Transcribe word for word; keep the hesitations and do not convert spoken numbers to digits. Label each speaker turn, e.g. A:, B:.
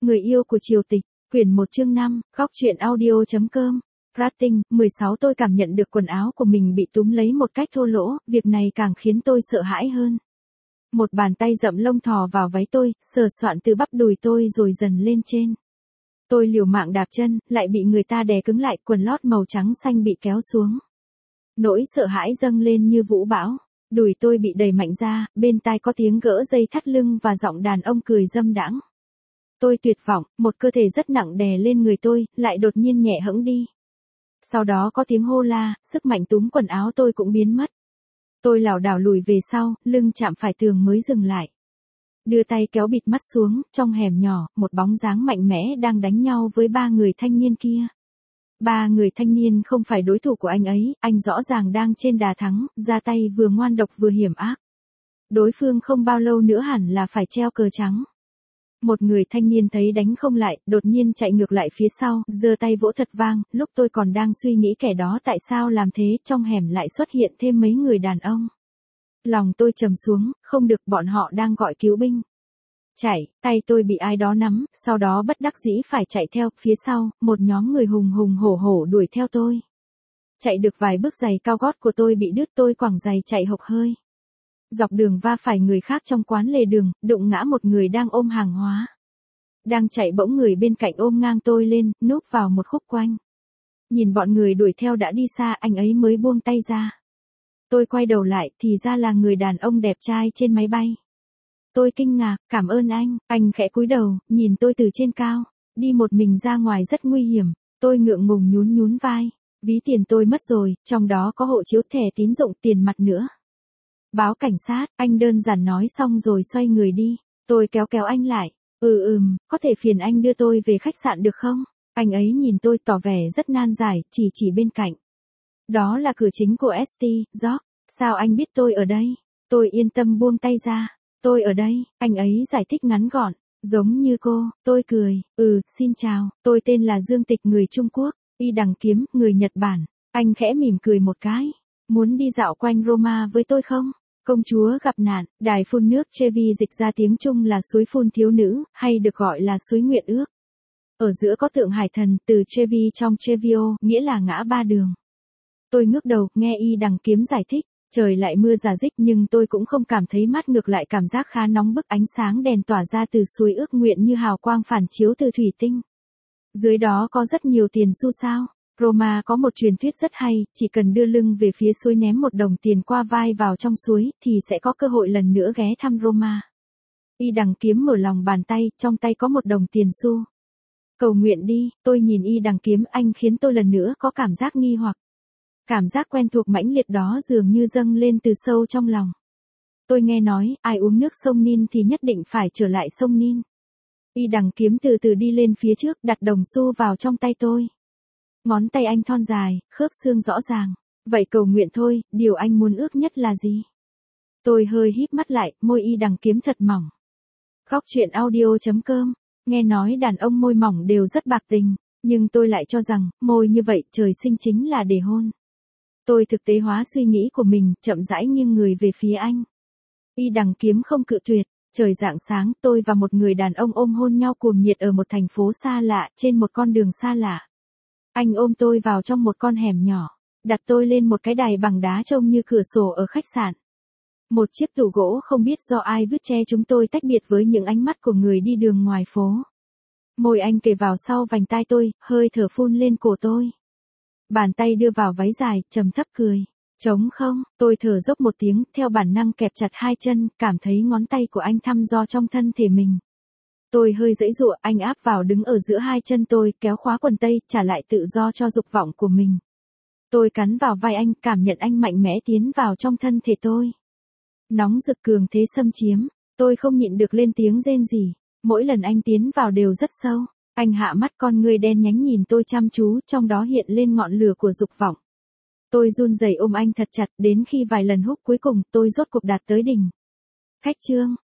A: Người yêu của Triều Tịch, quyển một chương năm, góc truyện audio chấm com. Rating, mười sáu Tôi cảm nhận được quần áo của mình bị túm lấy một cách thô lỗ, việc này càng khiến tôi sợ hãi hơn. Một bàn tay rậm lông thò vào váy tôi, sờ soạn từ bắp đùi tôi rồi dần lên trên. Tôi liều mạng đạp chân, lại bị người ta đè cứng lại, quần lót màu trắng xanh bị kéo xuống. Nỗi sợ hãi dâng lên như vũ bão, đùi tôi bị đẩy mạnh ra, bên tai có tiếng gỡ dây thắt lưng và giọng đàn ông cười dâm đãng. Tôi tuyệt vọng, một cơ thể rất nặng đè lên người tôi, lại đột nhiên nhẹ hẫng đi. Sau đó có tiếng hô la, sức mạnh túm quần áo tôi cũng biến mất. Tôi lảo đảo lùi về sau, lưng chạm phải tường mới dừng lại. Đưa tay kéo bịt mắt xuống, trong hẻm nhỏ, một bóng dáng mạnh mẽ đang đánh nhau với ba người thanh niên kia. Ba người thanh niên không phải đối thủ của anh ấy, anh rõ ràng đang trên đà thắng, ra tay vừa ngoan độc vừa hiểm ác. Đối phương không bao lâu nữa hẳn là phải treo cờ trắng. Một người thanh niên thấy đánh không lại, đột nhiên chạy ngược lại phía sau, giơ tay vỗ thật vang, lúc tôi còn đang suy nghĩ kẻ đó tại sao làm thế, trong hẻm lại xuất hiện thêm mấy người đàn ông. Lòng tôi trầm xuống, không được, bọn họ đang gọi cứu binh. Chạy, tay tôi bị ai đó nắm, sau đó bất đắc dĩ phải chạy theo, phía sau, một nhóm người hùng hùng hổ hổ đuổi theo tôi. Chạy được vài bước giày cao gót của tôi bị đứt, tôi quẳng giày chạy hộc hơi. Dọc đường va phải người khác trong quán lề đường, đụng ngã một người đang ôm hàng hóa. Đang chạy bỗng người bên cạnh ôm ngang tôi lên, núp vào một khúc quanh. Nhìn bọn người đuổi theo đã đi xa, anh ấy mới buông tay ra. Tôi quay đầu lại, thì ra là người đàn ông đẹp trai trên máy bay. Tôi kinh ngạc, cảm ơn anh, anh khẽ cúi đầu, nhìn tôi từ trên cao. Đi một mình ra ngoài rất nguy hiểm, tôi ngượng ngùng nhún nhún vai. Ví tiền tôi mất rồi, trong đó có hộ chiếu, thẻ tín dụng, tiền mặt nữa. Báo cảnh sát, anh đơn giản nói xong rồi xoay người đi. Tôi kéo kéo anh lại. Ừ ừm, có thể phiền anh đưa tôi về khách sạn được không? Anh ấy nhìn tôi tỏ vẻ rất nan giải, chỉ chỉ bên cạnh. Đó là cửa chính của ét tê, George. Sao anh biết tôi ở đây? Tôi yên tâm buông tay ra. Tôi ở đây, anh ấy giải thích ngắn gọn. Giống như cô, tôi cười. Ừ, xin chào, tôi tên là Dương Tịch, người Trung Quốc. Y Đằng Kiếm, người Nhật Bản. Anh khẽ mỉm cười một cái. Muốn đi dạo quanh Roma với tôi không? Công chúa gặp nạn, đài phun nước Trevi dịch ra tiếng Trung là suối phun thiếu nữ, hay được gọi là suối nguyện ước. Ở giữa có tượng hải thần, từ Trevi trong Trevio, nghĩa là ngã ba đường. Tôi ngước đầu, nghe Y Đằng Kiếm giải thích. Trời lại mưa rả rích nhưng tôi cũng không cảm thấy mát, ngược lại cảm giác khá nóng bức, ánh sáng đèn tỏa ra từ suối ước nguyện như hào quang phản chiếu từ thủy tinh. Dưới đó có rất nhiều tiền xu sao. Roma có một truyền thuyết rất hay, chỉ cần đưa lưng về phía suối ném một đồng tiền qua vai vào trong suối, thì sẽ có cơ hội lần nữa ghé thăm Roma. Y Đằng Kiếm mở lòng bàn tay, trong tay có một đồng tiền xu. Cầu nguyện đi, tôi nhìn Y Đằng Kiếm, anh khiến tôi lần nữa có cảm giác nghi hoặc. Cảm giác quen thuộc mãnh liệt đó dường như dâng lên từ sâu trong lòng. Tôi nghe nói, ai uống nước sông Nin thì nhất định phải trở lại sông Nin. Y Đằng Kiếm từ từ đi lên phía trước, đặt đồng xu vào trong tay tôi. Ngón tay anh thon dài, khớp xương rõ ràng. Vậy cầu nguyện thôi, điều anh muốn ước nhất là gì? Tôi hơi híp mắt lại, môi Y Đằng Kiếm thật mỏng. Góc truyện audio chấm com. Nghe nói đàn ông môi mỏng đều rất bạc tình, nhưng tôi lại cho rằng, môi như vậy trời sinh chính là để hôn. Tôi thực tế hóa suy nghĩ của mình, chậm rãi nghiêng người về phía anh. Y Đằng Kiếm không cự tuyệt. Trời rạng sáng, tôi và một người đàn ông ôm hôn nhau cuồng nhiệt ở một thành phố xa lạ, trên một con đường xa lạ. Anh ôm tôi vào trong một con hẻm nhỏ, đặt tôi lên một cái đài bằng đá trông như cửa sổ ở khách sạn. Một chiếc tủ gỗ không biết do ai vứt che chúng tôi tách biệt với những ánh mắt của người đi đường ngoài phố. Môi anh kề vào sau vành tai tôi, hơi thở phun lên cổ tôi. Bàn tay đưa vào váy dài, trầm thấp cười. Trống không, tôi thở dốc một tiếng, theo bản năng kẹp chặt hai chân, cảm thấy ngón tay của anh thăm dò trong thân thể mình. Tôi hơi giãy giụa, anh áp vào đứng ở giữa hai chân tôi, kéo khóa quần tây, trả lại tự do cho dục vọng của mình. Tôi cắn vào vai anh, cảm nhận anh mạnh mẽ tiến vào trong thân thể tôi. Nóng rực cường thế xâm chiếm, tôi không nhịn được lên tiếng rên rỉ. Mỗi lần anh tiến vào đều rất sâu. Anh hạ mắt, con ngươi đen nhánh nhìn tôi chăm chú, trong đó hiện lên ngọn lửa của dục vọng. Tôi run rẩy ôm anh thật chặt, đến khi vài lần hút cuối cùng, tôi rốt cuộc đạt tới đỉnh. Khách trương,